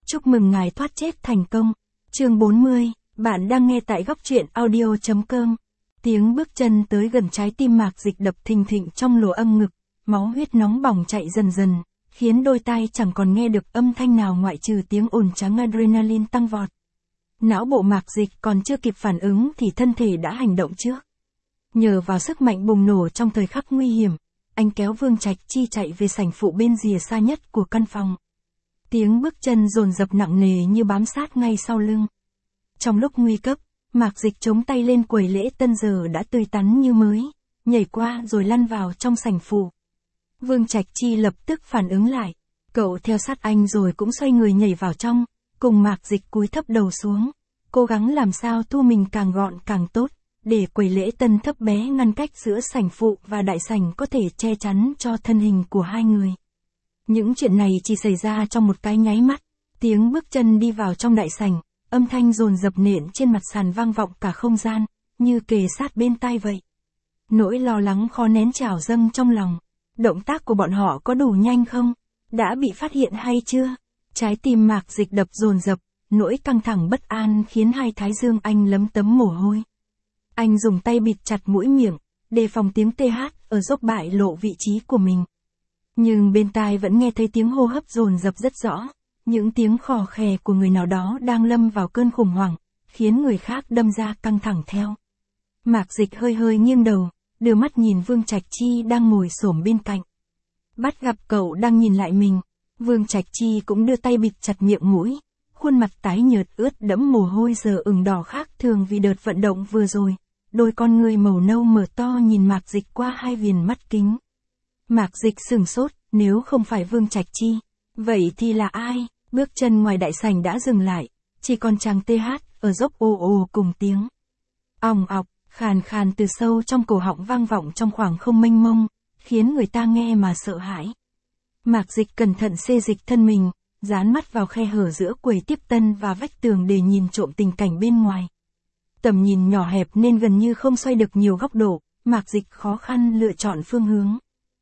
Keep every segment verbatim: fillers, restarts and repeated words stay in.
Chúc mừng ngài thoát chết thành công. Chương bốn mươi, bạn đang nghe tại góc truyện audio.com. Tiếng bước chân tới gần trái tim Mạc Dịch đập thình thịch trong lỗ âm ngực, máu huyết nóng bỏng chạy dần dần, khiến đôi tai chẳng còn nghe được âm thanh nào ngoại trừ tiếng ồn trắng adrenaline tăng vọt. Não bộ Mạc Dịch còn chưa kịp phản ứng thì thân thể đã hành động trước. Nhờ vào sức mạnh bùng nổ trong thời khắc nguy hiểm, anh kéo Vương Trạch Chi chạy về sảnh phụ bên rìa xa nhất của căn phòng. Tiếng bước chân dồn dập nặng nề như bám sát ngay sau lưng. Trong lúc nguy cấp, Mạc Dịch chống tay lên quầy lễ tân giờ đã tươi tắn như mới, nhảy qua rồi lăn vào trong sảnh phụ. Vương Trạch Chi lập tức phản ứng lại, cậu theo sát anh rồi cũng xoay người nhảy vào trong, cùng Mạc Dịch cúi thấp đầu xuống, cố gắng làm sao thu mình càng gọn càng tốt, để quầy lễ tân thấp bé ngăn cách giữa sảnh phụ và đại sảnh có thể che chắn cho thân hình của hai người. Những chuyện này chỉ xảy ra trong một cái nháy mắt, tiếng bước chân đi vào trong đại sảnh, âm thanh dồn dập nện trên mặt sàn vang vọng cả không gian, như kề sát bên tai vậy. Nỗi lo lắng khó nén trào dâng trong lòng. Động tác của bọn họ có đủ nhanh không? Đã bị phát hiện hay chưa? Trái tim Mạc Dịch đập dồn dập, nỗi căng thẳng bất an khiến hai thái dương anh lấm tấm mồ hôi. Anh dùng tay bịt chặt mũi miệng, đề phòng tiếng tê hát ở dốc bại lộ vị trí của mình. Nhưng bên tai vẫn nghe thấy tiếng hô hấp dồn dập rất rõ, những tiếng khò khè của người nào đó đang lâm vào cơn khủng hoảng, khiến người khác đâm ra căng thẳng theo. Mạc Dịch hơi hơi nghiêng đầu, đưa mắt nhìn Vương Trạch Chi đang ngồi xổm bên cạnh. Bắt gặp cậu đang nhìn lại mình, Vương Trạch Chi cũng đưa tay bịt chặt miệng mũi, khuôn mặt tái nhợt ướt đẫm mồ hôi giờ ửng đỏ khác thường vì đợt vận động vừa rồi, đôi con người màu nâu mở to nhìn Mạc Dịch qua hai viền mắt kính. Mạc Dịch sửng sốt, nếu không phải Vương Trạch Chi, vậy thì là ai? Bước chân ngoài đại sảnh đã dừng lại, chỉ còn chàng tê hát ở dốc ồ ồ cùng tiếng. Òng ọc, khàn khàn từ sâu trong cổ họng vang vọng trong khoảng không mênh mông, khiến người ta nghe mà sợ hãi. Mạc Dịch cẩn thận xê dịch thân mình, dán mắt vào khe hở giữa quầy tiếp tân và vách tường để nhìn trộm tình cảnh bên ngoài. Tầm nhìn nhỏ hẹp nên gần như không xoay được nhiều góc độ, Mạc Dịch khó khăn lựa chọn phương hướng.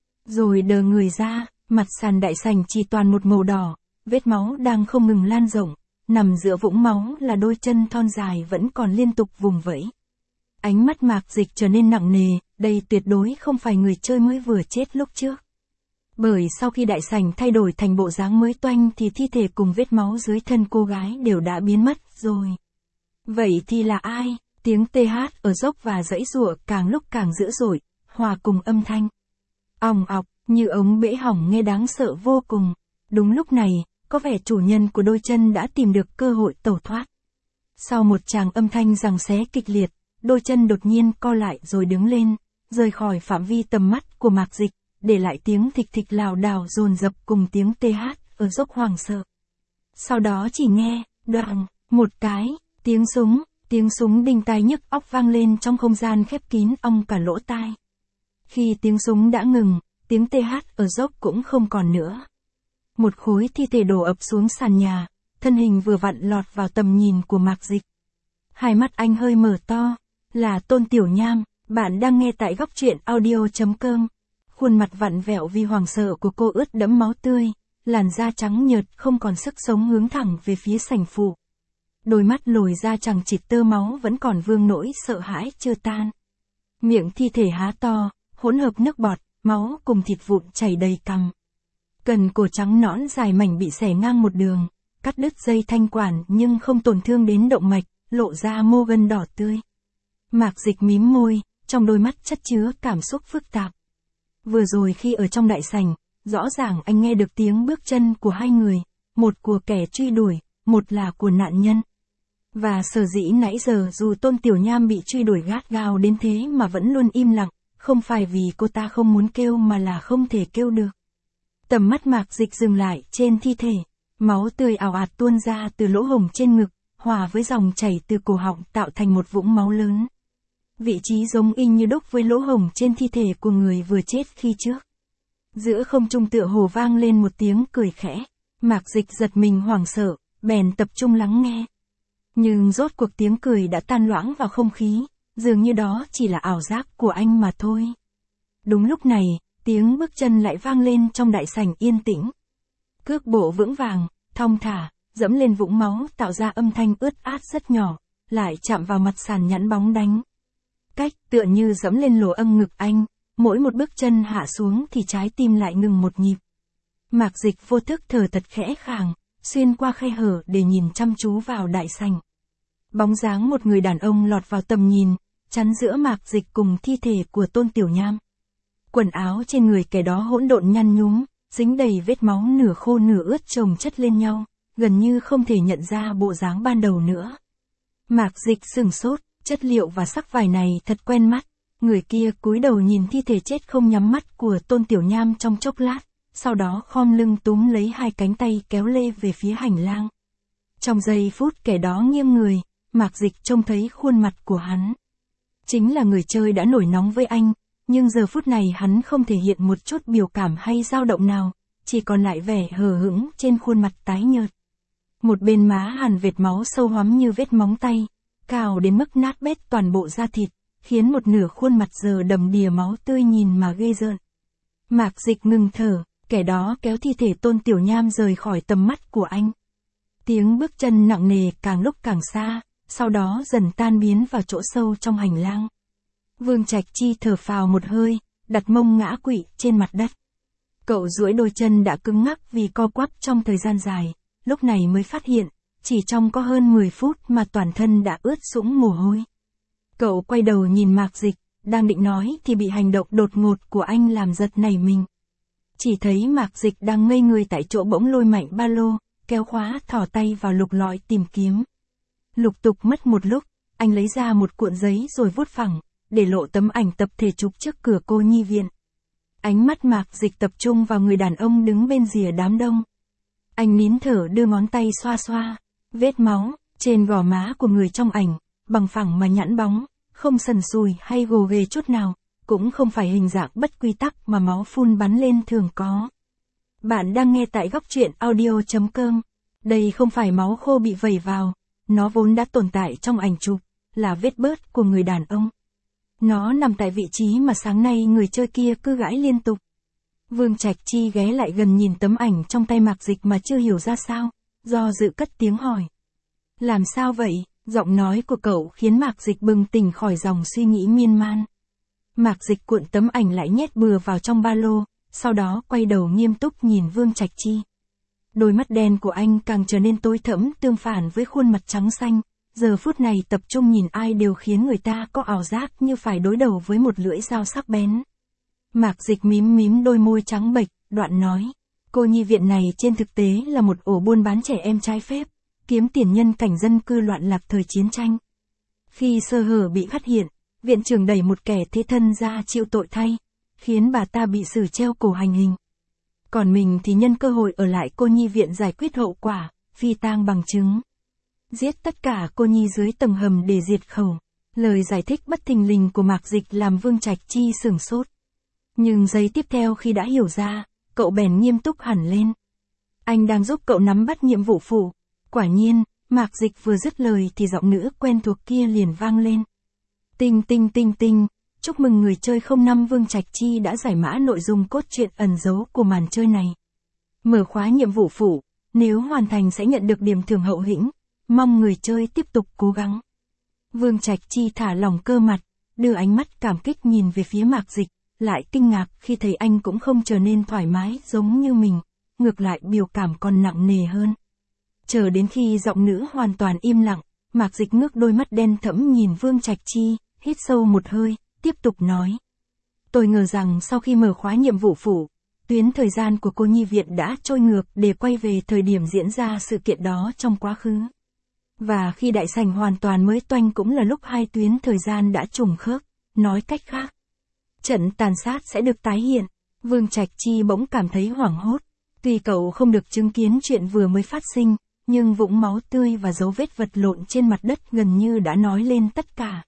Rồi đờ người ra, mặt sàn đại sảnh chỉ toàn một màu đỏ, vết máu đang không ngừng lan rộng, nằm giữa vũng máu là đôi chân thon dài vẫn còn liên tục vùng vẫy. Ánh mắt Mạc Dịch trở nên nặng nề, đây tuyệt đối không phải người chơi mới vừa chết lúc trước. Bởi sau khi đại sảnh thay đổi thành bộ dáng mới toanh thì thi thể cùng vết máu dưới thân cô gái đều đã biến mất rồi. Vậy thì là ai? Tiếng tê hát ở dốc và dãy giụa càng lúc càng dữ dội, hòa cùng âm thanh. Òng ọc, như ống bể hỏng nghe đáng sợ vô cùng. Đúng lúc này, có vẻ chủ nhân của đôi chân đã tìm được cơ hội tẩu thoát. Sau một tràng âm thanh giằng xé kịch liệt, đôi chân đột nhiên co lại rồi đứng lên, rời khỏi phạm vi tầm mắt của Mạc Dịch, để lại tiếng thịch thịch lảo đảo dồn dập cùng tiếng tê hát ở dốc hoảng sợ. Sau đó chỉ nghe, đoàng, một cái, tiếng súng, tiếng súng đinh tai nhức óc vang lên trong không gian khép kín ong cả lỗ tai. Khi tiếng súng đã ngừng, tiếng tê hát ở dốc cũng không còn nữa. Một khối thi thể đổ ập xuống sàn nhà, thân hình vừa vặn lọt vào tầm nhìn của Mạc Dịch. Hai mắt anh hơi mở to, là Tôn Tiểu Nham, bạn đang nghe tại góc truyện audio.com. Khuôn mặt vặn vẹo vì hoảng sợ của cô ướt đẫm máu tươi, làn da trắng nhợt không còn sức sống hướng thẳng về phía sảnh phụ. Đôi mắt lồi ra chằng chịt tơ máu vẫn còn vương nỗi sợ hãi chưa tan. Miệng thi thể há to, hỗn hợp nước bọt, máu cùng thịt vụn chảy đầy cằm. Cần cổ trắng nõn dài mảnh bị xẻ ngang một đường, cắt đứt dây thanh quản nhưng không tổn thương đến động mạch, lộ ra mô gân đỏ tươi. Mạc Dịch mím môi, trong đôi mắt chất chứa cảm xúc phức tạp. Vừa rồi khi ở trong đại sảnh, rõ ràng anh nghe được tiếng bước chân của hai người, một của kẻ truy đuổi, một là của nạn nhân. Và sở dĩ nãy giờ dù Tôn Tiểu Nham bị truy đuổi gắt gao đến thế mà vẫn luôn im lặng, không phải vì cô ta không muốn kêu mà là không thể kêu được. Tầm mắt Mạc Dịch dừng lại trên thi thể, máu tươi ào ạt tuôn ra từ lỗ hổng trên ngực, hòa với dòng chảy từ cổ họng tạo thành một vũng máu lớn. Vị trí giống y như đúc với lỗ hổng trên thi thể của người vừa chết khi trước. Giữa không trung tựa hồ vang lên một tiếng cười khẽ, Mạc Dịch giật mình hoảng sợ, bèn tập trung lắng nghe. Nhưng rốt cuộc tiếng cười đã tan loãng vào không khí, dường như đó chỉ là ảo giác của anh mà thôi. Đúng lúc này, tiếng bước chân lại vang lên trong đại sảnh yên tĩnh. Cước bộ vững vàng, thong thả, dẫm lên vũng máu tạo ra âm thanh ướt át rất nhỏ, lại chạm vào mặt sàn nhẵn bóng đánh. Cách tựa như dẫm lên lỗ âm ngực anh, mỗi một bước chân hạ xuống thì trái tim lại ngừng một nhịp. Mạc Dịch vô thức thở thật khẽ khàng, xuyên qua khe hở để nhìn chăm chú vào đại sảnh. Bóng dáng một người đàn ông lọt vào tầm nhìn, chắn giữa Mạc Dịch cùng thi thể của Tôn Tiểu Nham. Quần áo trên người kẻ đó hỗn độn nhăn nhúm, dính đầy vết máu nửa khô nửa ướt chồng chất lên nhau, gần như không thể nhận ra bộ dáng ban đầu nữa. Mạc Dịch sửng sốt, chất liệu và sắc vải này thật quen mắt. Người kia cúi đầu nhìn thi thể chết không nhắm mắt của Tôn Tiểu Nham trong chốc lát, sau đó khom lưng túm lấy hai cánh tay kéo lê về phía hành lang. Trong giây phút kẻ đó nghiêng người, Mạc Dịch trông thấy khuôn mặt của hắn. Chính là người chơi đã nổi nóng với anh, nhưng giờ phút này hắn không thể hiện một chút biểu cảm hay dao động nào, chỉ còn lại vẻ hờ hững trên khuôn mặt tái nhợt. Một bên má hằn vệt máu sâu hoắm như vết móng tay, cào đến mức nát bét toàn bộ da thịt, khiến một nửa khuôn mặt giờ đầm đìa máu tươi nhìn mà ghê rợn. Mạc Dịch ngừng thở, kẻ đó kéo thi thể Tôn Tiểu Nham rời khỏi tầm mắt của anh. Tiếng bước chân nặng nề càng lúc càng xa, sau đó dần tan biến vào chỗ sâu trong hành lang. Vương Trạch Chi thở phào một hơi, đặt mông ngã quỵ trên mặt đất. Cậu duỗi đôi chân đã cứng ngắc vì co quắp trong thời gian dài, lúc này mới phát hiện, chỉ trong có hơn mười phút mà toàn thân đã ướt sũng mồ hôi. Cậu quay đầu nhìn Mạc Dịch, đang định nói thì bị hành động đột ngột của anh làm giật nảy mình. Chỉ thấy Mạc Dịch đang ngây người tại chỗ bỗng lôi mạnh ba lô, kéo khóa thò tay vào lục lọi tìm kiếm. Lục tục mất một lúc, anh lấy ra một cuộn giấy rồi vuốt phẳng, để lộ tấm ảnh tập thể chụp trước cửa cô nhi viện. Ánh mắt Mạc Dịch tập trung vào người đàn ông đứng bên rìa đám đông. Anh nín thở đưa ngón tay xoa xoa, vết máu trên gò má của người trong ảnh, bằng phẳng mà nhẵn bóng, không sần sùi hay gồ ghề chút nào, cũng không phải hình dạng bất quy tắc mà máu phun bắn lên thường có. Bạn đang nghe tại góc truyện audio chấm com. Đây không phải máu khô bị vẩy vào, nó vốn đã tồn tại trong ảnh chụp, là vết bớt của người đàn ông. Nó nằm tại vị trí mà sáng nay người chơi kia cứ gãi liên tục. Vương Trạch Chi ghé lại gần nhìn tấm ảnh trong tay Mạc Dịch mà chưa hiểu ra sao, do dự cất tiếng hỏi. Làm sao vậy? Giọng nói của cậu khiến Mạc Dịch bừng tỉnh khỏi dòng suy nghĩ miên man. Mạc Dịch cuộn tấm ảnh lại nhét bừa vào trong ba lô, sau đó quay đầu nghiêm túc nhìn Vương Trạch Chi. Đôi mắt đen của anh càng trở nên tối thẫm tương phản với khuôn mặt trắng xanh, giờ phút này tập trung nhìn ai đều khiến người ta có ảo giác như phải đối đầu với một lưỡi dao sắc bén. Mạc Dịch mím mím đôi môi trắng bệch, đoạn nói, cô nhi viện này trên thực tế là một ổ buôn bán trẻ em trái phép, kiếm tiền nhân cảnh dân cư loạn lạc thời chiến tranh. Khi sơ hở bị phát hiện, viện trưởng đẩy một kẻ thế thân ra chịu tội thay, khiến bà ta bị xử treo cổ hành hình. Còn mình thì nhân cơ hội ở lại cô nhi viện giải quyết hậu quả, phi tang bằng chứng. Giết tất cả cô nhi dưới tầng hầm để diệt khẩu. Lời giải thích bất thình lình của Mạc Dịch làm Vương Trạch Chi sửng sốt. Nhưng giây tiếp theo khi đã hiểu ra, cậu bèn nghiêm túc hẳn lên. Anh đang giúp cậu nắm bắt nhiệm vụ phụ. Quả nhiên, Mạc Dịch vừa dứt lời thì giọng nữ quen thuộc kia liền vang lên. Tinh tinh tinh tinh, chúc mừng người chơi không năm Vương Trạch Chi đã giải mã nội dung cốt truyện ẩn giấu của màn chơi này. Mở khóa nhiệm vụ phụ, nếu hoàn thành sẽ nhận được điểm thưởng hậu hĩnh, mong người chơi tiếp tục cố gắng. Vương Trạch Chi thả lỏng cơ mặt, đưa ánh mắt cảm kích nhìn về phía Mạc Dịch, lại kinh ngạc khi thấy anh cũng không trở nên thoải mái giống như mình, ngược lại biểu cảm còn nặng nề hơn. Chờ đến khi giọng nữ hoàn toàn im lặng, Mạc Dịch ngước đôi mắt đen thẫm nhìn Vương Trạch Chi, hít sâu một hơi, tiếp tục nói. Tôi ngờ rằng sau khi mở khóa nhiệm vụ phụ, tuyến thời gian của cô nhi viện đã trôi ngược để quay về thời điểm diễn ra sự kiện đó trong quá khứ. Và khi đại sảnh hoàn toàn mới toanh cũng là lúc hai tuyến thời gian đã trùng khớp, nói cách khác. Trận tàn sát sẽ được tái hiện. Vương Trạch Chi bỗng cảm thấy hoảng hốt. Tuy cậu không được chứng kiến chuyện vừa mới phát sinh, nhưng vũng máu tươi và dấu vết vật lộn trên mặt đất gần như đã nói lên tất cả.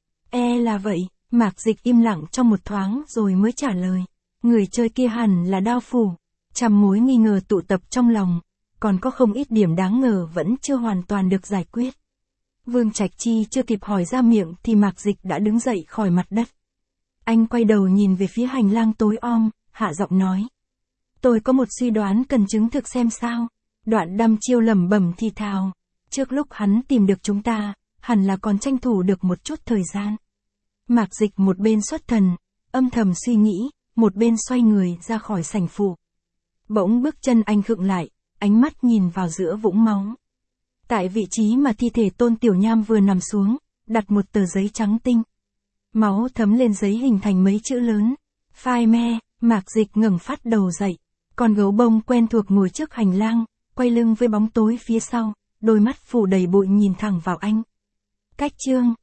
E là vậy, Mạc Dịch im lặng trong một thoáng rồi mới trả lời. Người chơi kia hẳn là Đao Phủ. Trăm mối nghi ngờ tụ tập trong lòng, còn có không ít điểm đáng ngờ vẫn chưa hoàn toàn được giải quyết. Vương Trạch Chi chưa kịp hỏi ra miệng thì Mạc Dịch đã đứng dậy khỏi mặt đất. Anh quay đầu nhìn về phía hành lang tối om, hạ giọng nói. Tôi có một suy đoán cần chứng thực xem sao. Đoạn đăm chiêu lẩm bẩm thì thào. Trước lúc hắn tìm được chúng ta, hẳn là còn tranh thủ được một chút thời gian. Mạc Dịch một bên xuất thần, âm thầm suy nghĩ, một bên xoay người ra khỏi sảnh phụ. Bỗng bước chân anh khựng lại, ánh mắt nhìn vào giữa vũng máu. Tại vị trí mà thi thể Tôn Tiểu Nham vừa nằm xuống, đặt một tờ giấy trắng tinh. Máu thấm lên giấy hình thành mấy chữ lớn. Phai me. Mạc Dịch ngẩng phát đầu dậy. Con gấu bông quen thuộc ngồi trước hành lang, quay lưng với bóng tối phía sau, đôi mắt phủ đầy bụi nhìn thẳng vào anh. Cách chương